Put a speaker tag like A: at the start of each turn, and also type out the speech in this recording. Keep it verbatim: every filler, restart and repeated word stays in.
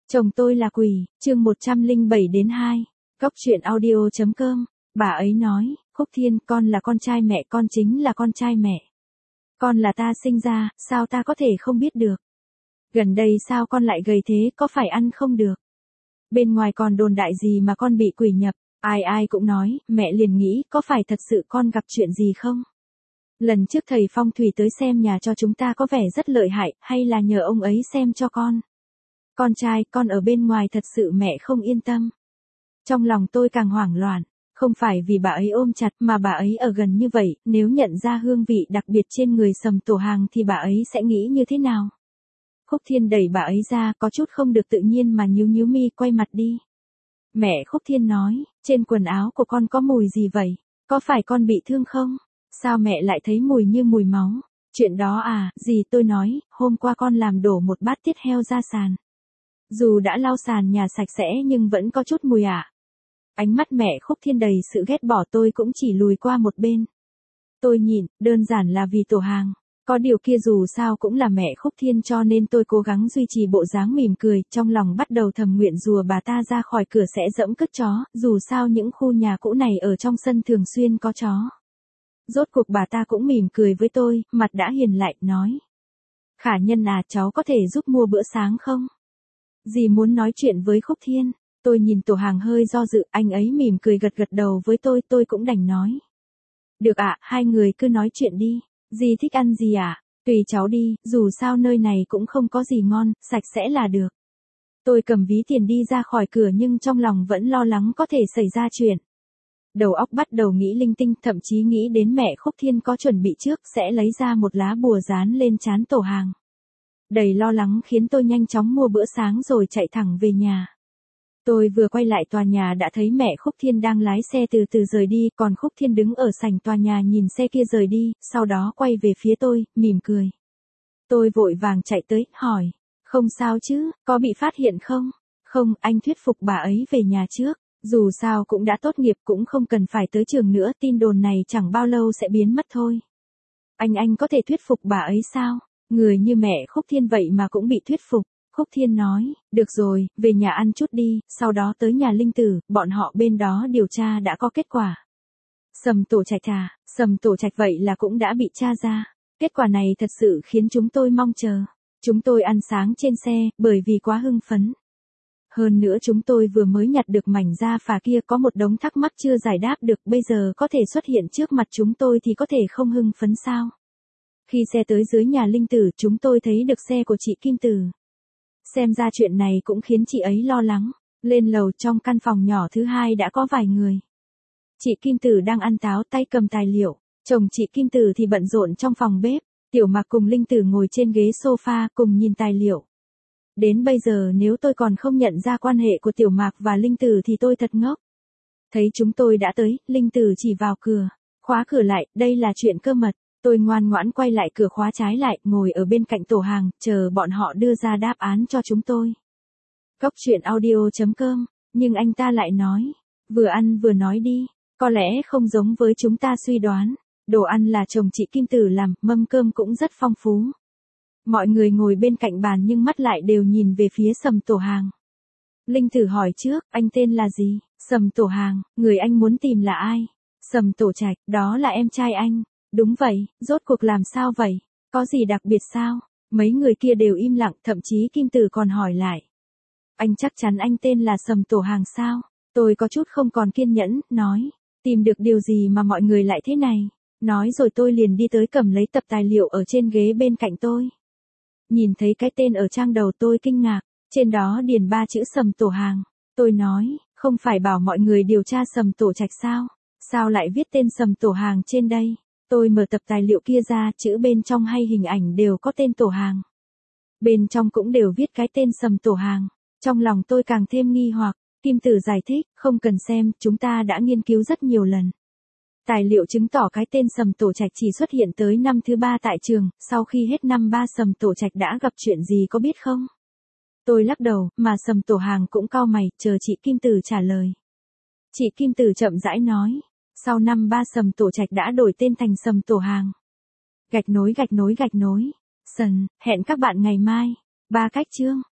A: Chồng tôi là quỷ, chương một trăm lẻ bảy đến hai. Góc truyện audio chấm com. Bà ấy nói, Khúc Thiên, con là con trai mẹ, con chính là con trai mẹ. Con là ta sinh ra, sao ta có thể không biết được. Gần đây sao con lại gầy thế, có phải ăn không được. Bên ngoài còn đồn đại gì mà con bị quỷ nhập, ai ai cũng nói, mẹ liền nghĩ, có phải thật sự con gặp chuyện gì không? Lần trước thầy phong thủy tới xem nhà cho chúng ta có vẻ rất lợi hại, hay là nhờ ông ấy xem cho con? Con trai, con ở bên ngoài thật sự mẹ không yên tâm. Trong lòng tôi càng hoảng loạn, không phải vì bà ấy ôm chặt mà bà ấy ở gần như vậy, nếu nhận ra hương vị đặc biệt trên người Sầm Tổ Hàng thì bà ấy sẽ nghĩ như thế nào? Khúc Thiên đẩy bà ấy ra, có chút không được tự nhiên mà nhíu nhíu mi, quay mặt đi. Mẹ Khúc Thiên nói, trên quần áo của con có mùi gì vậy? Có phải con bị thương không? Sao mẹ lại thấy mùi như mùi máu? Chuyện đó à, gì tôi nói, hôm qua con làm đổ một bát tiết heo ra sàn. Dù đã lau sàn nhà sạch sẽ nhưng vẫn có chút mùi ạ. À. Ánh mắt mẹ Khúc Thiên đầy sự ghét bỏ, tôi cũng chỉ lùi qua một bên. Tôi nhìn, đơn giản là vì Tổ Hàng. Có điều kia dù sao cũng là mẹ Khúc Thiên cho nên tôi cố gắng duy trì bộ dáng mỉm cười, trong lòng bắt đầu thầm nguyện rùa bà ta ra khỏi cửa sẽ dẫm cứt chó, dù sao những khu nhà cũ này ở trong sân thường xuyên có chó. Rốt cuộc bà ta cũng mỉm cười với tôi, mặt đã hiền lại, nói. Khả Nhân à, cháu có thể giúp mua bữa sáng không? Dì muốn nói chuyện với Khúc Thiên. Tôi nhìn Tổ Hàng hơi do dự, anh ấy mỉm cười gật gật đầu với tôi, tôi cũng đành nói. Được ạ, à, hai người cứ nói chuyện đi. Dì thích ăn gì ạ? À? Tùy cháu đi, dù sao nơi này cũng không có gì ngon, sạch sẽ là được. Tôi cầm ví tiền đi ra khỏi cửa nhưng trong lòng vẫn lo lắng có thể xảy ra chuyện. Đầu óc bắt đầu nghĩ linh tinh, thậm chí nghĩ đến mẹ Khúc Thiên có chuẩn bị trước sẽ lấy ra một lá bùa dán lên trán Tổ Hàng. Đầy lo lắng khiến tôi nhanh chóng mua bữa sáng rồi chạy thẳng về nhà. Tôi vừa quay lại tòa nhà đã thấy mẹ Khúc Thiên đang lái xe từ từ rời đi, còn Khúc Thiên đứng ở sảnh tòa nhà nhìn xe kia rời đi, sau đó quay về phía tôi, mỉm cười. Tôi vội vàng chạy tới, hỏi, không sao chứ, có bị phát hiện không? Không, anh thuyết phục bà ấy về nhà trước, dù sao cũng đã tốt nghiệp cũng không cần phải tới trường nữa, tin đồn này chẳng bao lâu sẽ biến mất thôi. Anh anh có thể thuyết phục bà ấy sao? Người như mẹ Khúc Thiên vậy mà cũng bị thuyết phục. Khúc Thiên nói, được rồi, về nhà ăn chút đi, sau đó tới nhà Linh Tử, bọn họ bên đó điều tra đã có kết quả. Sầm Tổ Trạch à, Sầm Tổ Trạch vậy là cũng đã bị tra ra. Kết quả này thật sự khiến chúng tôi mong chờ. Chúng tôi ăn sáng trên xe, bởi vì quá hưng phấn. Hơn nữa chúng tôi vừa mới nhặt được mảnh da phà kia, có một đống thắc mắc chưa giải đáp được, bây giờ có thể xuất hiện trước mặt chúng tôi thì có thể không hưng phấn sao? Khi xe tới dưới nhà Linh Tử, chúng tôi thấy được xe của chị Kim Tử. Xem ra chuyện này cũng khiến chị ấy lo lắng. Lên lầu, trong căn phòng nhỏ thứ hai đã có vài người. Chị Kim Tử đang ăn táo, tay cầm tài liệu. Chồng chị Kim Tử thì bận rộn trong phòng bếp. Tiểu Mạc cùng Linh Tử ngồi trên ghế sofa cùng nhìn tài liệu. Đến bây giờ nếu tôi còn không nhận ra quan hệ của Tiểu Mạc và Linh Tử thì tôi thật ngốc. Thấy chúng tôi đã tới, Linh Tử chỉ vào cửa. Khóa cửa lại, đây là chuyện cơ mật. Tôi ngoan ngoãn quay lại cửa, khóa trái lại, ngồi ở bên cạnh Tổ Hàng, chờ bọn họ đưa ra đáp án cho chúng tôi. Góc truyện audio chấm com, nhưng anh ta lại nói, vừa ăn vừa nói đi, có lẽ không giống với chúng ta suy đoán. Đồ ăn là chồng chị Kim Tử làm, mâm cơm cũng rất phong phú. Mọi người ngồi bên cạnh bàn nhưng mắt lại đều nhìn về phía Sầm Tổ Hàng. Linh Tử hỏi trước, anh tên là gì? Sầm Tổ Hàng, người anh muốn tìm là ai? Sầm Tổ Trạch, đó là em trai anh. Đúng vậy, rốt cuộc làm sao vậy? Có gì đặc biệt sao? Mấy người kia đều im lặng, thậm chí Kim Tử còn hỏi lại. Anh chắc chắn anh tên là Sầm Tổ Hàng sao? Tôi có chút không còn kiên nhẫn, nói. Tìm được điều gì mà mọi người lại thế này? Nói rồi tôi liền đi tới cầm lấy tập tài liệu ở trên ghế bên cạnh tôi. Nhìn thấy cái tên ở trang đầu tôi kinh ngạc, trên đó điền ba chữ Sầm Tổ Hàng. Tôi nói, không phải bảo mọi người điều tra Sầm Tổ Trạch sao? Sao lại viết tên Sầm Tổ Hàng trên đây? Tôi mở tập tài liệu kia ra, chữ bên trong hay hình ảnh đều có tên Tổ Hàng. Bên trong cũng đều viết cái tên Sầm Tổ Hàng. Trong lòng tôi càng thêm nghi hoặc, Kim Tử giải thích, không cần xem, chúng ta đã nghiên cứu rất nhiều lần. Tài liệu chứng tỏ cái tên Sầm Tổ Trạch chỉ xuất hiện tới năm thứ ba tại trường, sau khi hết năm ba Sầm Tổ Trạch đã gặp chuyện gì có biết không? Tôi lắc đầu, mà Sầm Tổ Hàng cũng cau mày, chờ chị Kim Tử trả lời. Chị Kim Tử chậm rãi nói. Sau năm ba Sầm Tổ Trạch đã đổi tên thành Sầm Tổ Hàng. Gạch nối gạch nối gạch nối. Sần, hẹn các bạn ngày mai. Ba cách chương.